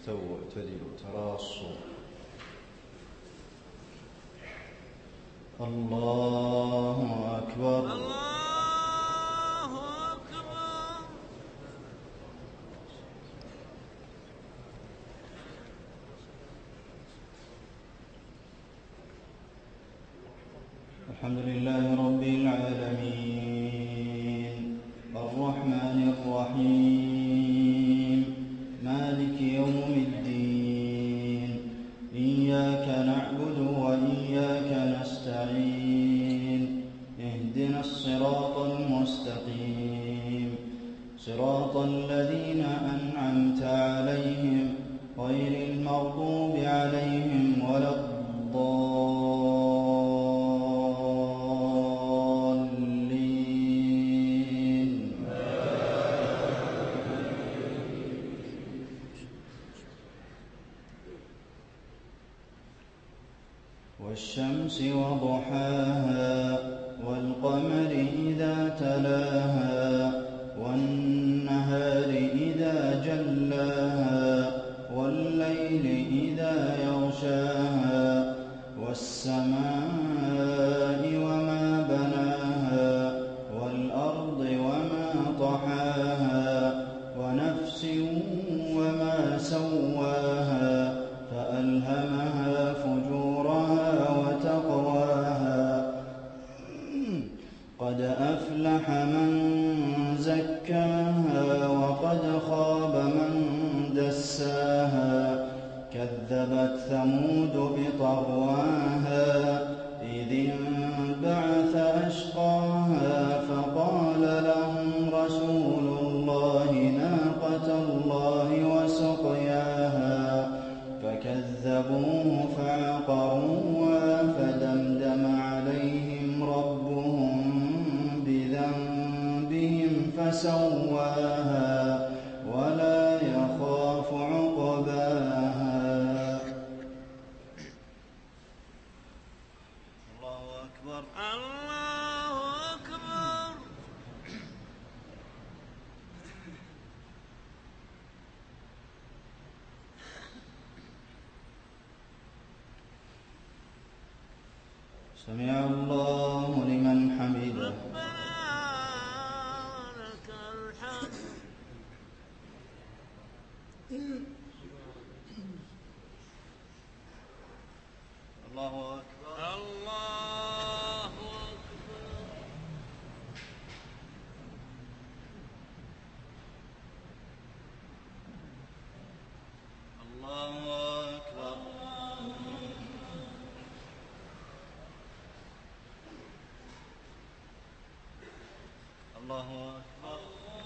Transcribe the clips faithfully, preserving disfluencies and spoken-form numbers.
استووا اعتدلوا تراصوا. الله أكبر. الله أكبر. الحمد لله رب العالمين الرحمن الرحيم مالك يوم الدين إياك نعبد وإياك نستعين اهدنا الصراط المستقيم صراط الذين أنعمت عليهم غير المغضوب عليهم ولا الضالين. والشمس وضحاها والقمر إذا تلاها والنهار إذا جلاها والليل إذا يغشاها والسماء وما بناها والأرض وما طحاها ونفس وما سواها فألهمها فجورها وتقواها قد أفلح من زكاها وقد خاب من دساها كذبت ثمود بطغواها إذ انبعث أشقاها فقال لهم رسول الله ناقة الله وسقياها فكذبوه فعقروها فدمدم عليهم ربهم بذنبهم فسواها ولا يخاف عقباها. الله أكبر. الله أكبر. سمع الله لمن حمده. ربنا لك الحمد. الله أكبر. الله أكبر. الله أكبر. الله أكبر.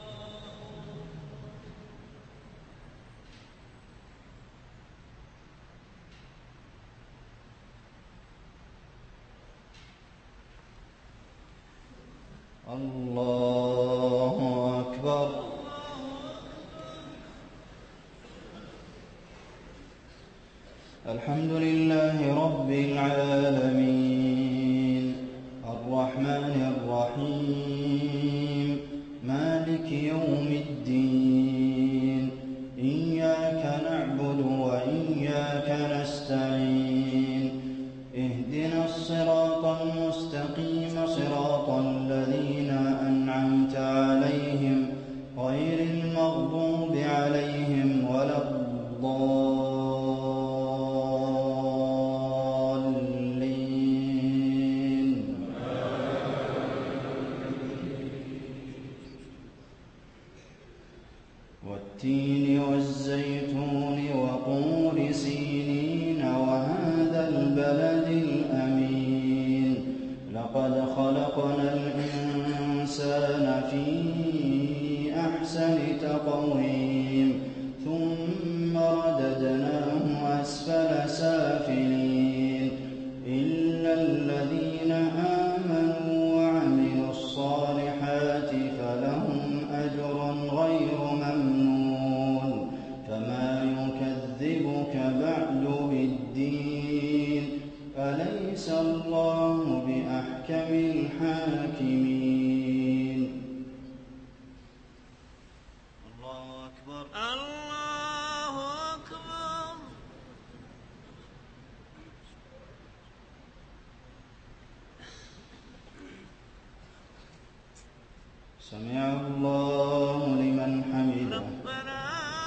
الله أكبر. الحمد لله رب العالمين الرحمن الرحيم مالك يوم الدين إياك نعبد وإياك نستعين اهدنا الصراط المستقيم صراط الذين أنعمت عليهم غير المغضوب عليهم ولا الضالين. والتين والزيتون وطور سينين وهذا البلد الأمين لقد خلقنا الإنسان في أحسن تقويم ثم رددناه أسفل سافلين إلا الذين آمنوا وعملوا الصالحات فلهم أجر غير ممنون فما يكذبك بعد بالدين أليس الله بأحكم الحاكمين. الله أكبر. الله أكبر. سمع الله لمن حمده. ربنا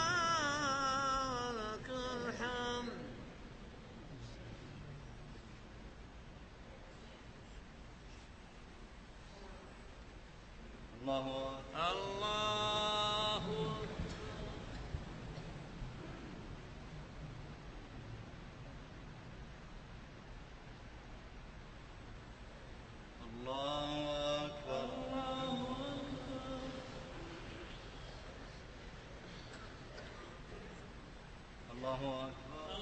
ولك الحمد. الله الله الله أكبر. الله أكبر.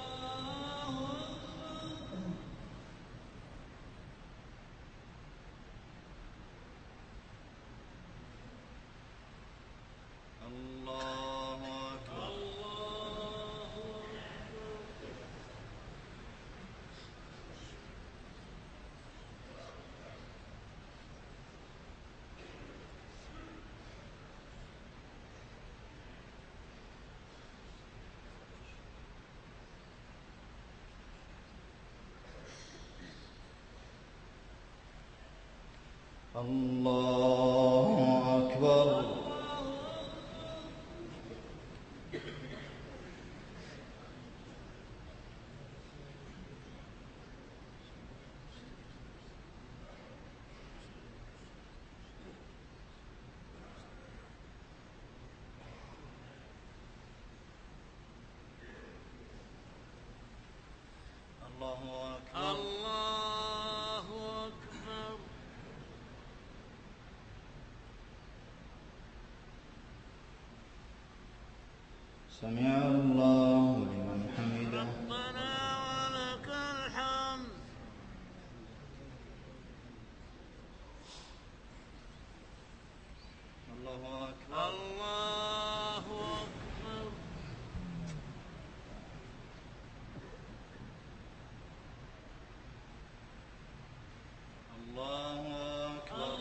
الله أكبر. الله أكبر. الله أكبر. الله أكبر. سمع الله لمن حمده. ربنا ولك الحمد. الله أكبر. الله أكبر. الله أكبر.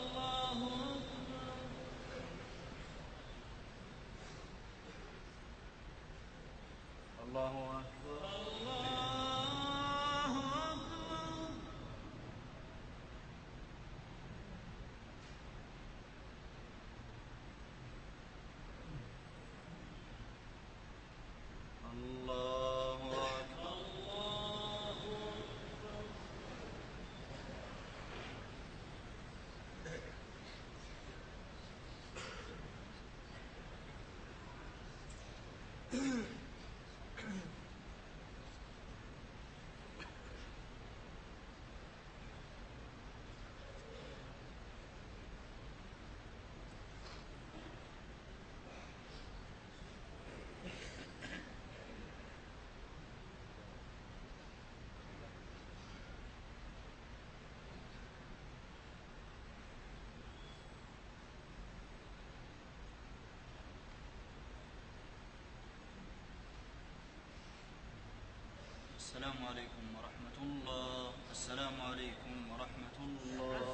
الله أكبر. الله أكبر. الله أكبر. السلام عليكم ورحمة الله. السلام عليكم ورحمة الله.